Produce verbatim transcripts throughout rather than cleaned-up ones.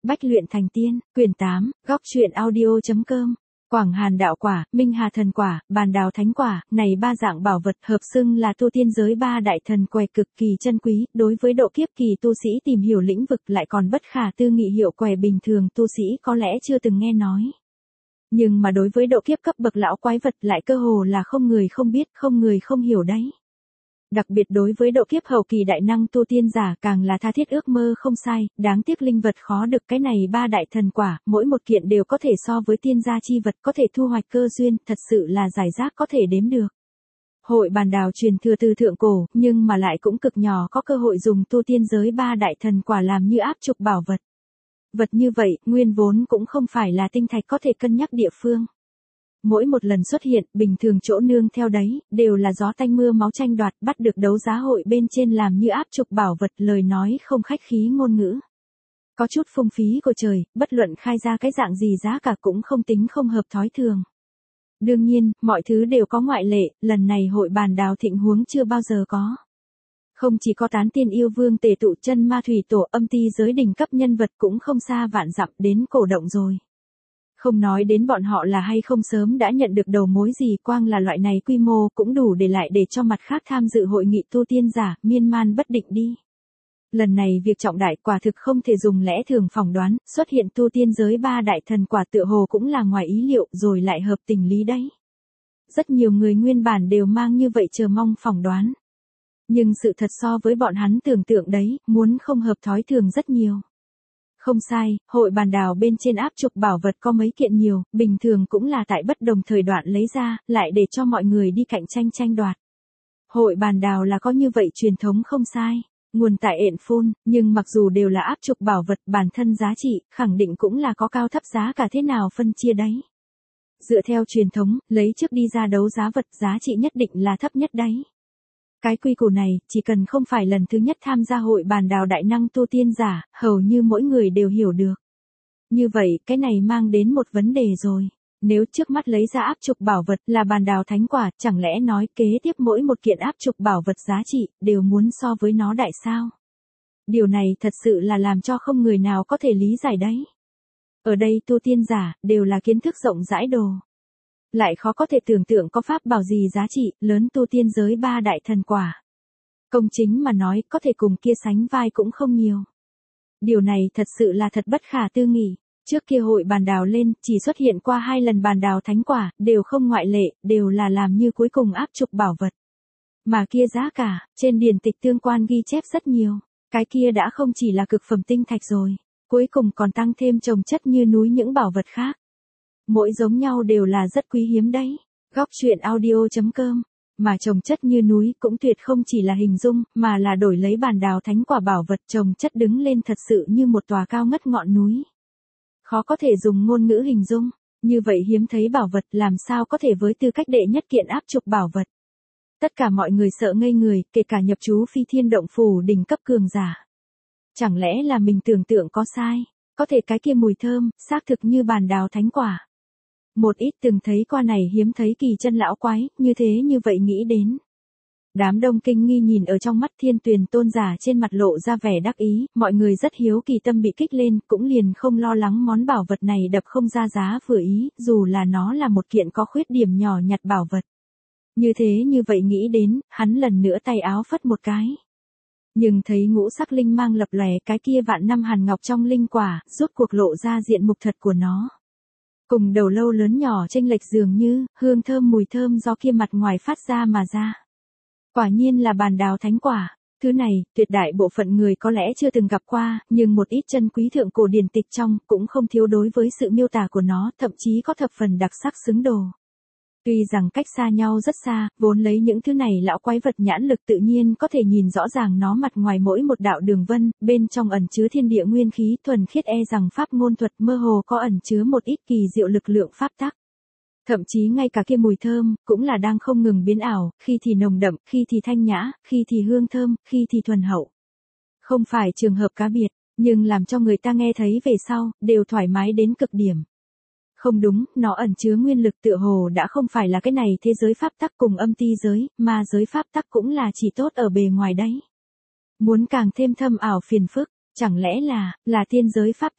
Bách luyện thành tiên, quyển tám, góc truyện audio.com. Quảng Hàn đạo quả, Minh Hà thần quả, Bàn đào thánh quả, này ba dạng bảo vật hợp xưng là tu tiên giới ba đại thần quẻ cực kỳ chân quý, đối với độ kiếp kỳ tu sĩ tìm hiểu lĩnh vực lại còn bất khả tư nghị hiệu quẻ bình thường tu sĩ có lẽ chưa từng nghe nói. Nhưng mà đối với độ kiếp cấp bậc lão quái vật lại cơ hồ là không người không biết, không người không hiểu đấy. Đặc biệt đối với độ kiếp hậu kỳ đại năng tu tiên giả càng là tha thiết ước mơ không sai, đáng tiếc linh vật khó được cái này ba đại thần quả, mỗi một kiện đều có thể so với tiên gia chi vật có thể thu hoạch cơ duyên, thật sự là giải rác có thể đếm được. Hội bàn đào truyền thừa từ thượng cổ, nhưng mà lại cũng cực nhỏ có cơ hội dùng tu tiên giới ba đại thần quả làm như áp trục bảo vật. Vật như vậy, nguyên vốn cũng không phải là tinh thạch có thể cân nhắc địa phương. Mỗi một lần xuất hiện, bình thường chỗ nương theo đấy, đều là gió tanh mưa máu tranh đoạt, bắt được đấu giá hội bên trên làm như áp trục bảo vật, lời nói không khách khí ngôn ngữ. Có chút phung phí của trời, bất luận khai ra cái dạng gì giá cả cũng không tính không hợp thói thường. Đương nhiên, mọi thứ đều có ngoại lệ, lần này hội bàn đào thịnh huống chưa bao giờ có. Không chỉ có tán tiên yêu vương tề tụ chân ma thủy tổ, âm ti giới đỉnh cấp nhân vật cũng không xa vạn dặm đến cổ động rồi. Không nói đến bọn họ là hay không sớm đã nhận được đầu mối gì, quang là loại này quy mô cũng đủ để lại để cho mặt khác tham dự hội nghị tu tiên giả, miên man bất định đi. Lần này việc trọng đại quả thực không thể dùng lẽ thường phỏng đoán, xuất hiện tu tiên giới ba đại thần quả tựa hồ cũng là ngoài ý liệu rồi lại hợp tình lý đấy. Rất nhiều người nguyên bản đều mang như vậy chờ mong phỏng đoán. Nhưng sự thật so với bọn hắn tưởng tượng đấy, muốn không hợp thói thường rất nhiều. Không sai, hội bàn đào bên trên áp trục bảo vật có mấy kiện nhiều, bình thường cũng là tại bất đồng thời đoạn lấy ra, lại để cho mọi người đi cạnh tranh tranh đoạt. Hội bàn đào là có như vậy truyền thống không sai, nguồn tại ện phun, nhưng mặc dù đều là áp trục bảo vật bản thân giá trị, khẳng định cũng là có cao thấp giá cả thế nào phân chia đấy. Dựa theo truyền thống, lấy trước đi ra đấu giá vật giá trị nhất định là thấp nhất đấy. Cái quy củ này, chỉ cần không phải lần thứ nhất tham gia hội bàn đào đại năng tu tiên giả, hầu như mỗi người đều hiểu được. Như vậy, cái này mang đến một vấn đề rồi. Nếu trước mắt lấy ra áp trục bảo vật là bàn đào thánh quả, chẳng lẽ nói kế tiếp mỗi một kiện áp trục bảo vật giá trị, đều muốn so với nó đại sao? Điều này thật sự là làm cho không người nào có thể lý giải đấy. Ở đây tu tiên giả, đều là kiến thức rộng rãi đồ. Lại khó có thể tưởng tượng có pháp bảo gì giá trị, lớn tu tiên giới ba đại thần quả. Công chính mà nói, có thể cùng kia sánh vai cũng không nhiều. Điều này thật sự là thật bất khả tư nghị. Trước kia hội bàn đào lên, chỉ xuất hiện qua hai lần bàn đào thánh quả, đều không ngoại lệ, đều là làm như cuối cùng áp trục bảo vật. Mà kia giá cả, trên điển tịch tương quan ghi chép rất nhiều. Cái kia đã không chỉ là cực phẩm tinh thạch rồi, cuối cùng còn tăng thêm chồng chất như núi những bảo vật khác. Mỗi giống nhau đều là rất quý hiếm đấy. Góc truyện audio.com. Mà chồng chất như núi cũng tuyệt không chỉ là hình dung, mà là đổi lấy bàn đào thánh quả bảo vật chồng chất đứng lên thật sự như một tòa cao ngất ngọn núi. Khó có thể dùng ngôn ngữ hình dung, như vậy hiếm thấy bảo vật làm sao có thể với tư cách đệ nhất kiện áp trục bảo vật. Tất cả mọi người sợ ngây người, kể cả nhập chú phi thiên động phủ đỉnh cấp cường giả. Chẳng lẽ là mình tưởng tượng có sai, có thể cái kia mùi thơm, xác thực như bàn đào thánh quả. Một ít từng thấy qua này hiếm thấy kỳ chân lão quái, như thế như vậy nghĩ đến. Đám đông kinh nghi nhìn ở trong mắt Thiên Tuyền tôn giả trên mặt lộ ra vẻ đắc ý, mọi người rất hiếu kỳ tâm bị kích lên, cũng liền không lo lắng món bảo vật này đập không ra giá vừa ý, dù là nó là một kiện có khuyết điểm nhỏ nhặt bảo vật. Như thế như vậy nghĩ đến, hắn lần nữa tay áo phất một cái. Nhưng thấy ngũ sắc linh mang lập lòe cái kia vạn năm hàn ngọc trong linh quả, rốt cuộc lộ ra diện mục thật của nó. Cùng đầu lâu lớn nhỏ chênh lệch dường như, hương thơm mùi thơm do kia mặt ngoài phát ra mà ra. Quả nhiên là bàn đào thánh quả, thứ này, tuyệt đại bộ phận người có lẽ chưa từng gặp qua, nhưng một ít chân quý thượng cổ điển tịch trong, cũng không thiếu đối với sự miêu tả của nó, thậm chí có thập phần đặc sắc xứng đồ. Tuy rằng cách xa nhau rất xa, vốn lấy những thứ này lão quái vật nhãn lực tự nhiên có thể nhìn rõ ràng nó mặt ngoài mỗi một đạo đường vân, bên trong ẩn chứa thiên địa nguyên khí thuần khiết e rằng pháp ngôn thuật mơ hồ có ẩn chứa một ít kỳ diệu lực lượng pháp tắc. Thậm chí ngay cả kia mùi thơm, cũng là đang không ngừng biến ảo, khi thì nồng đậm, khi thì thanh nhã, khi thì hương thơm, khi thì thuần hậu. Không phải trường hợp cá biệt, nhưng làm cho người ta nghe thấy về sau, đều thoải mái đến cực điểm. Không đúng, nó ẩn chứa nguyên lực tựa hồ đã không phải là cái này thế giới pháp tắc cùng âm ti giới, mà giới pháp tắc cũng là chỉ tốt ở bề ngoài đấy. Muốn càng thêm thâm ảo phiền phức, chẳng lẽ là, là tiên giới pháp tắc.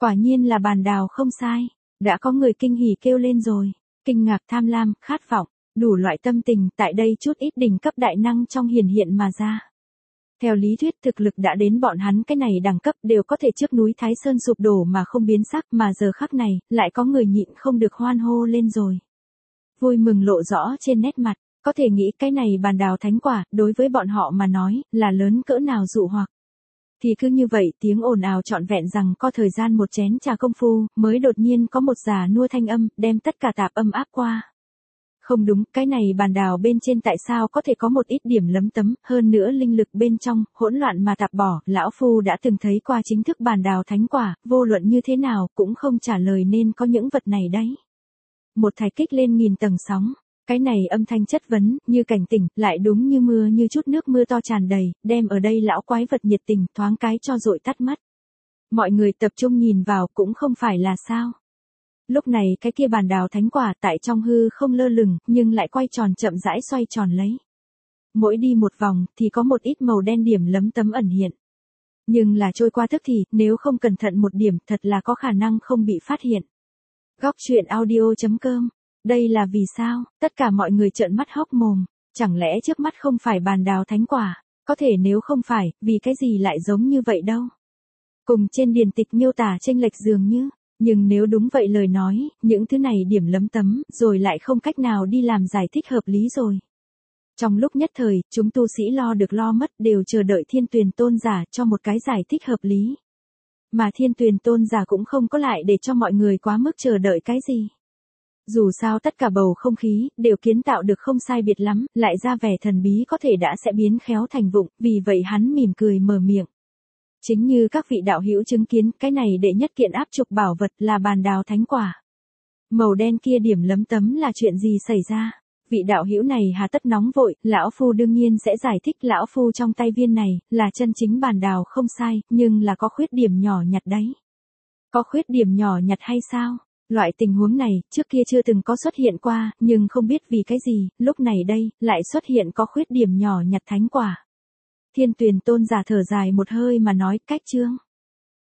Quả nhiên là bàn đào không sai. Đã có người kinh hỉ kêu lên rồi. Kinh ngạc, tham lam, khát vọng, đủ loại tâm tình tại đây chút ít đỉnh cấp đại năng trong hiển hiện mà ra. Theo lý thuyết thực lực đã đến bọn hắn cái này đẳng cấp đều có thể trước núi Thái Sơn sụp đổ mà không biến sắc, mà giờ khắc này, lại có người nhịn không được hoan hô lên rồi. Vui mừng lộ rõ trên nét mặt, có thể nghĩ cái này bàn đào thánh quả, đối với bọn họ mà nói, là lớn cỡ nào dụ hoặc. Thì cứ như vậy tiếng ồn ào trọn vẹn rằng có thời gian một chén trà công phu, mới đột nhiên có một già nua thanh âm, đem tất cả tạp âm áp qua. Không đúng, cái này bàn đào bên trên tại sao có thể có một ít điểm lấm tấm, hơn nữa linh lực bên trong, hỗn loạn mà tạp bỏ, lão phu đã từng thấy qua chính thức bàn đào thánh quả, vô luận như thế nào, cũng không trả lời nên có những vật này đấy. Một thái kích lên nghìn tầng sóng. Cái này âm thanh chất vấn, như cảnh tỉnh, lại đúng như mưa như chút nước mưa to tràn đầy, đem ở đây lão quái vật nhiệt tình, thoáng cái cho dội tắt mắt. Mọi người tập trung nhìn vào cũng không phải là sao. Lúc này cái kia bàn đào thánh quả tại trong hư không lơ lửng, nhưng lại quay tròn chậm rãi xoay tròn lấy. Mỗi đi một vòng, thì có một ít màu đen điểm lấm tấm ẩn hiện. Nhưng là trôi qua tức thì, nếu không cẩn thận một điểm, thật là có khả năng không bị phát hiện. Góc truyện audio chấm com. Đây là vì sao? Tất cả mọi người trợn mắt hốc mồm. Chẳng lẽ trước mắt không phải bàn đào thánh quả? Có thể nếu không phải, vì cái gì lại giống như vậy đâu? Cùng trên điển tịch miêu tả chênh lệch dường như. Nhưng nếu đúng vậy lời nói, những thứ này điểm lấm tấm, rồi lại không cách nào đi làm giải thích hợp lý rồi. Trong lúc nhất thời, chúng tu sĩ lo được lo mất đều chờ đợi Thiên Tuyền Tôn giả cho một cái giải thích hợp lý. Mà Thiên Tuyền Tôn giả cũng không có lại để cho mọi người quá mức chờ đợi cái gì. Dù sao tất cả bầu không khí, đều kiến tạo được không sai biệt lắm, lại ra vẻ thần bí có thể đã sẽ biến khéo thành vụng, vì vậy hắn mỉm cười mở miệng. Chính như các vị đạo hữu chứng kiến, cái này đệ nhất kiện áp trục bảo vật là bàn đào thánh quả. Màu đen kia điểm lấm tấm là chuyện gì xảy ra? Vị đạo hữu này hà tất nóng vội, lão phu đương nhiên sẽ giải thích, lão phu trong tay viên này, là chân chính bàn đào không sai, nhưng là có khuyết điểm nhỏ nhặt đấy. Có khuyết điểm nhỏ nhặt hay sao? Loại tình huống này, trước kia chưa từng có xuất hiện qua, nhưng không biết vì cái gì, lúc này đây, lại xuất hiện có khuyết điểm nhỏ nhặt thánh quả. Thiên Tuyền Tôn giả thở dài một hơi mà nói, cách chương.